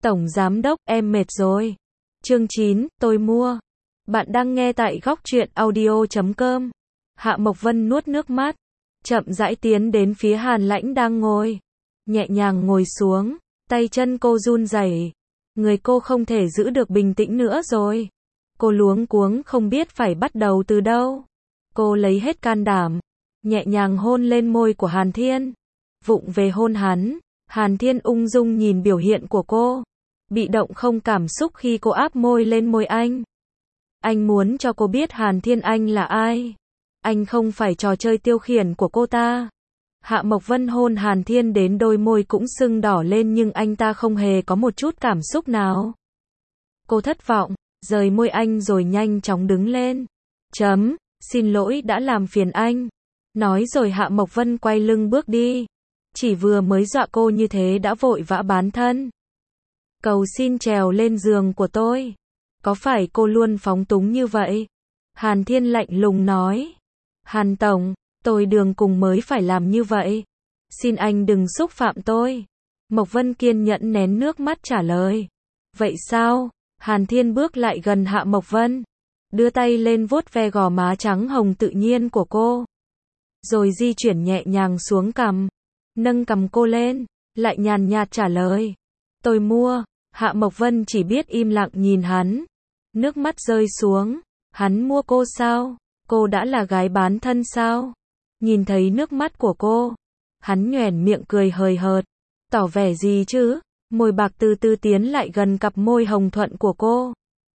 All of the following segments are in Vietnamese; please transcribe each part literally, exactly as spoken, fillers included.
Tổng Giám Đốc, em mệt rồi. Chương chín, tôi mua. Bạn đang nghe tại góc truyện audio chấm com. Hạ Mộc Vân nuốt nước mắt, chậm rãi tiến đến phía Hàn Lãnh đang ngồi. Nhẹ nhàng ngồi xuống, tay chân cô run rẩy. Người cô không thể giữ được bình tĩnh nữa rồi. Cô luống cuống không biết phải bắt đầu từ đâu. Cô lấy hết can đảm, nhẹ nhàng hôn lên môi của Hàn Thiên. Vụng về hôn hắn, Hàn Thiên ung dung nhìn biểu hiện của cô. Bị động không cảm xúc khi cô áp môi lên môi anh. Anh muốn cho cô biết Hàn Thiên anh là ai. Anh không phải trò chơi tiêu khiển của cô ta. Hạ Mộc Vân hôn Hàn Thiên đến đôi môi cũng sưng đỏ lên nhưng anh ta không hề có một chút cảm xúc nào. Cô thất vọng, rời môi anh rồi nhanh chóng đứng lên. Chấm, xin lỗi đã làm phiền anh. Nói rồi Hạ Mộc Vân quay lưng bước đi. Chỉ vừa mới dọa cô như thế đã vội vã bán thân. Cầu xin trèo lên giường của tôi. Có phải cô luôn phóng túng như vậy? Hàn Thiên lạnh lùng nói. Hàn Tổng, tôi đường cùng mới phải làm như vậy. Xin anh đừng xúc phạm tôi. Mộc Vân kiên nhẫn nén nước mắt trả lời. Vậy sao? Hàn Thiên bước lại gần Hạ Mộc Vân. Đưa tay lên vuốt ve gò má trắng hồng tự nhiên của cô. Rồi di chuyển nhẹ nhàng xuống cằm. Nâng cằm cô lên. Lại nhàn nhạt trả lời. Tôi mua. Hạ Mộc Vân chỉ biết im lặng nhìn hắn. Nước mắt rơi xuống. Hắn mua cô sao? Cô đã là gái bán thân sao? Nhìn thấy nước mắt của cô, hắn nhoẻn miệng cười hời hợt. Tỏ vẻ gì chứ? Môi bạc từ từ tiến lại gần cặp môi hồng thuận của cô.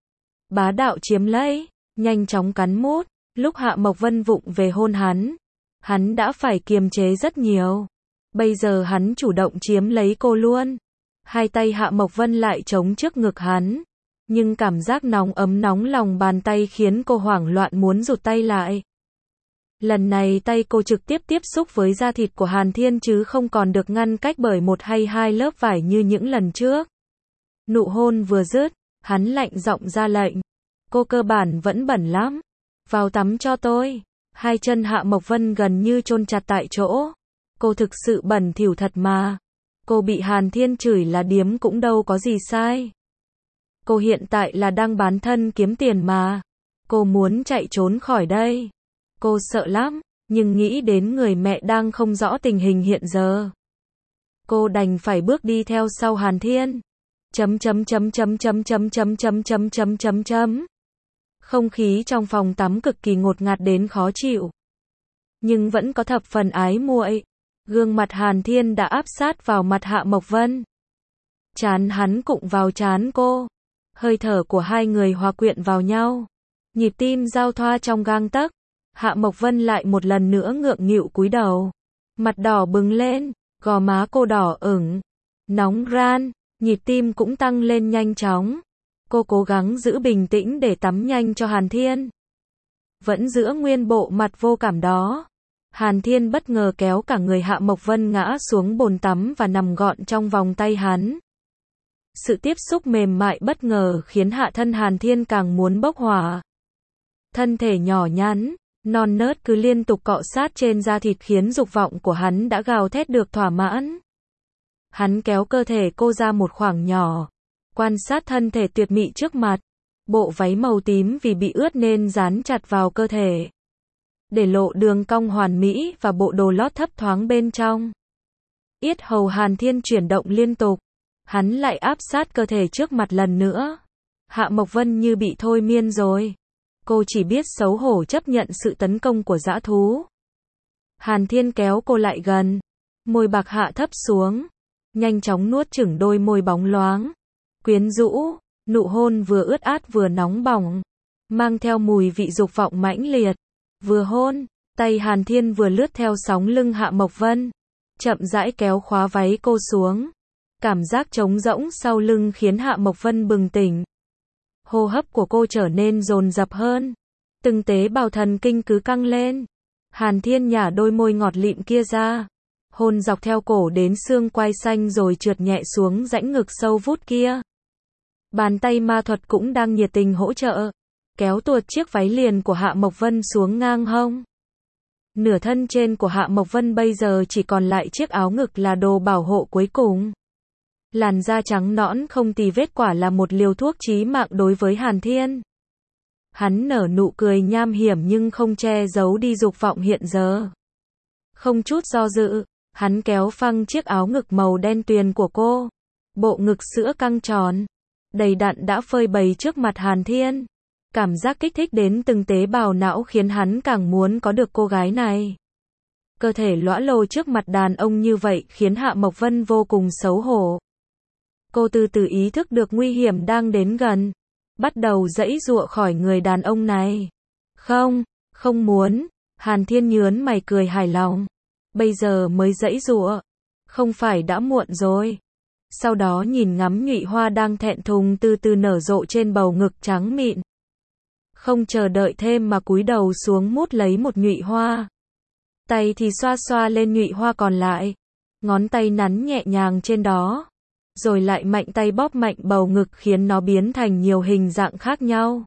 Bá đạo chiếm lấy, nhanh chóng cắn mút. Lúc Hạ Mộc Vân vụng về hôn hắn, hắn đã phải kiềm chế rất nhiều. Bây giờ hắn chủ động chiếm lấy cô luôn. Hai tay Hạ Mộc Vân lại chống trước ngực hắn. Nhưng cảm giác nóng ấm nóng lòng bàn tay khiến cô hoảng loạn muốn rụt tay lại. Lần này tay cô trực tiếp tiếp xúc với da thịt của Hàn Thiên chứ không còn được ngăn cách bởi một hay hai lớp vải như những lần trước. Nụ hôn vừa dứt, hắn lạnh giọng ra lệnh. Cô cơ bản vẫn bẩn lắm. Vào tắm cho tôi. Hai chân Hạ Mộc Vân gần như chôn chặt tại chỗ. Cô thực sự bẩn thỉu thật mà. Cô bị Hàn Thiên chửi là điếm cũng đâu có gì sai. Cô hiện tại là đang bán thân kiếm tiền mà. Cô muốn chạy trốn khỏi đây. Cô sợ lắm, nhưng nghĩ đến người mẹ đang không rõ tình hình hiện giờ. Cô đành phải bước đi theo sau Hàn Thiên. Chấm chấm chấm chấm chấm chấm chấm chấm chấm chấm chấm chấm. Không khí trong phòng tắm cực kỳ ngột ngạt đến khó chịu. Nhưng vẫn có thập phần ái muội. Gương mặt Hàn Thiên đã áp sát vào mặt Hạ Mộc Vân. Trán hắn cụng vào trán cô. Hơi thở của hai người hòa quyện vào nhau. Nhịp tim giao thoa trong gang tấc. Hạ Mộc Vân lại một lần nữa ngượng nghịu cúi đầu. Mặt đỏ bừng lên, gò má cô đỏ ửng. Nóng ran, nhịp tim cũng tăng lên nhanh chóng. Cô cố gắng giữ bình tĩnh để tắm nhanh cho Hàn Thiên. Vẫn giữ nguyên bộ mặt vô cảm đó. Hàn Thiên bất ngờ kéo cả người Hạ Mộc Vân ngã xuống bồn tắm và nằm gọn trong vòng tay hắn. Sự tiếp xúc mềm mại bất ngờ khiến hạ thân Hàn Thiên càng muốn bốc hỏa. Thân thể nhỏ nhắn, non nớt cứ liên tục cọ sát trên da thịt khiến dục vọng của hắn đã gào thét được thỏa mãn. Hắn kéo cơ thể cô ra một khoảng nhỏ, quan sát thân thể tuyệt mỹ trước mặt. Bộ váy màu tím vì bị ướt nên dán chặt vào cơ thể, để lộ đường cong hoàn mỹ và bộ đồ lót thấp thoáng bên trong. Yết hầu Hàn Thiên chuyển động liên tục. Hắn lại áp sát cơ thể trước mặt lần nữa. Hạ Mộc Vân như bị thôi miên rồi. Cô chỉ biết xấu hổ chấp nhận sự tấn công của dã thú. Hàn Thiên kéo cô lại gần. Môi bạc hạ thấp xuống. Nhanh chóng nuốt chửng đôi môi bóng loáng. Quyến rũ, nụ hôn vừa ướt át vừa nóng bỏng. Mang theo mùi vị dục vọng mãnh liệt. Vừa hôn, tay Hàn Thiên vừa lướt theo sóng lưng Hạ Mộc Vân. Chậm rãi kéo khóa váy cô xuống. Cảm giác trống rỗng sau lưng khiến Hạ Mộc Vân bừng tỉnh. Hô hấp của cô trở nên dồn dập hơn. Từng tế bào thần kinh cứ căng lên. Hàn Thiên nhả đôi môi ngọt lịm kia ra. Hôn dọc theo cổ đến xương quai xanh rồi trượt nhẹ xuống rãnh ngực sâu vút kia. Bàn tay ma thuật cũng đang nhiệt tình hỗ trợ. Kéo tuột chiếc váy liền của Hạ Mộc Vân xuống ngang hông. Nửa thân trên của Hạ Mộc Vân bây giờ chỉ còn lại chiếc áo ngực là đồ bảo hộ cuối cùng. Làn da trắng nõn không tì vết quả là một liều thuốc chí mạng đối với Hàn Thiên. Hắn nở nụ cười nham hiểm nhưng không che giấu đi dục vọng hiện giờ. Không chút do dự, hắn kéo phăng chiếc áo ngực màu đen tuyền của cô. Bộ ngực sữa căng tròn, đầy đặn đã phơi bày trước mặt Hàn Thiên. Cảm giác kích thích đến từng tế bào não khiến hắn càng muốn có được cô gái này. Cơ thể lõa lồ trước mặt đàn ông như vậy khiến Hạ Mộc Vân vô cùng xấu hổ. Cô từ từ ý thức được nguy hiểm đang đến gần. Bắt đầu giãy giụa khỏi người đàn ông này. Không, không muốn. Hàn Thiên nhớn mày cười hài lòng. Bây giờ mới giãy giụa. Không phải đã muộn rồi. Sau đó nhìn ngắm nhụy hoa đang thẹn thùng từ từ nở rộ trên bầu ngực trắng mịn. Không chờ đợi thêm mà cúi đầu xuống mút lấy một nhụy hoa. Tay thì xoa xoa lên nhụy hoa còn lại. Ngón tay nắn nhẹ nhàng trên đó. Rồi lại mạnh tay bóp mạnh bầu ngực khiến nó biến thành nhiều hình dạng khác nhau.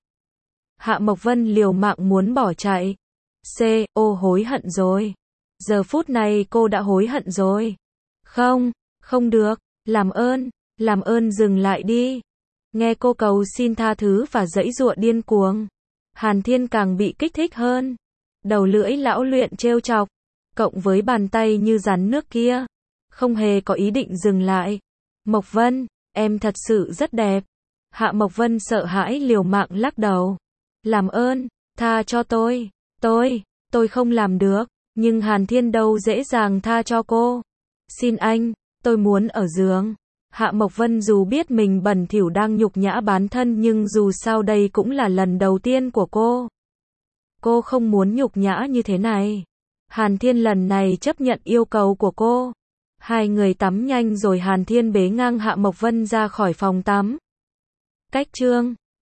Hạ Mộc Vân liều mạng muốn bỏ chạy. C. Ô hối hận rồi. Giờ phút này cô đã hối hận rồi. Không, không được. Làm ơn, làm ơn dừng lại đi. Nghe cô cầu xin tha thứ và giãy giụa điên cuồng. Hàn Thiên càng bị kích thích hơn. Đầu lưỡi lão luyện trêu chọc. Cộng với bàn tay như rắn nước kia. Không hề có ý định dừng lại. Mộc Vân, em thật sự rất đẹp. Hạ Mộc Vân sợ hãi liều mạng lắc đầu. Làm ơn, tha cho tôi. Tôi, tôi không làm được. Nhưng Hàn Thiên đâu dễ dàng tha cho cô. Xin anh, tôi muốn ở giường. Hạ Mộc Vân dù biết mình bẩn thỉu đang nhục nhã bản thân nhưng dù sao đây cũng là lần đầu tiên của cô. Cô không muốn nhục nhã như thế này. Hàn Thiên lần này chấp nhận yêu cầu của cô. Hai người tắm nhanh rồi Hàn Thiên bế ngang Hạ Mộc Vân ra khỏi phòng tắm. Cách chương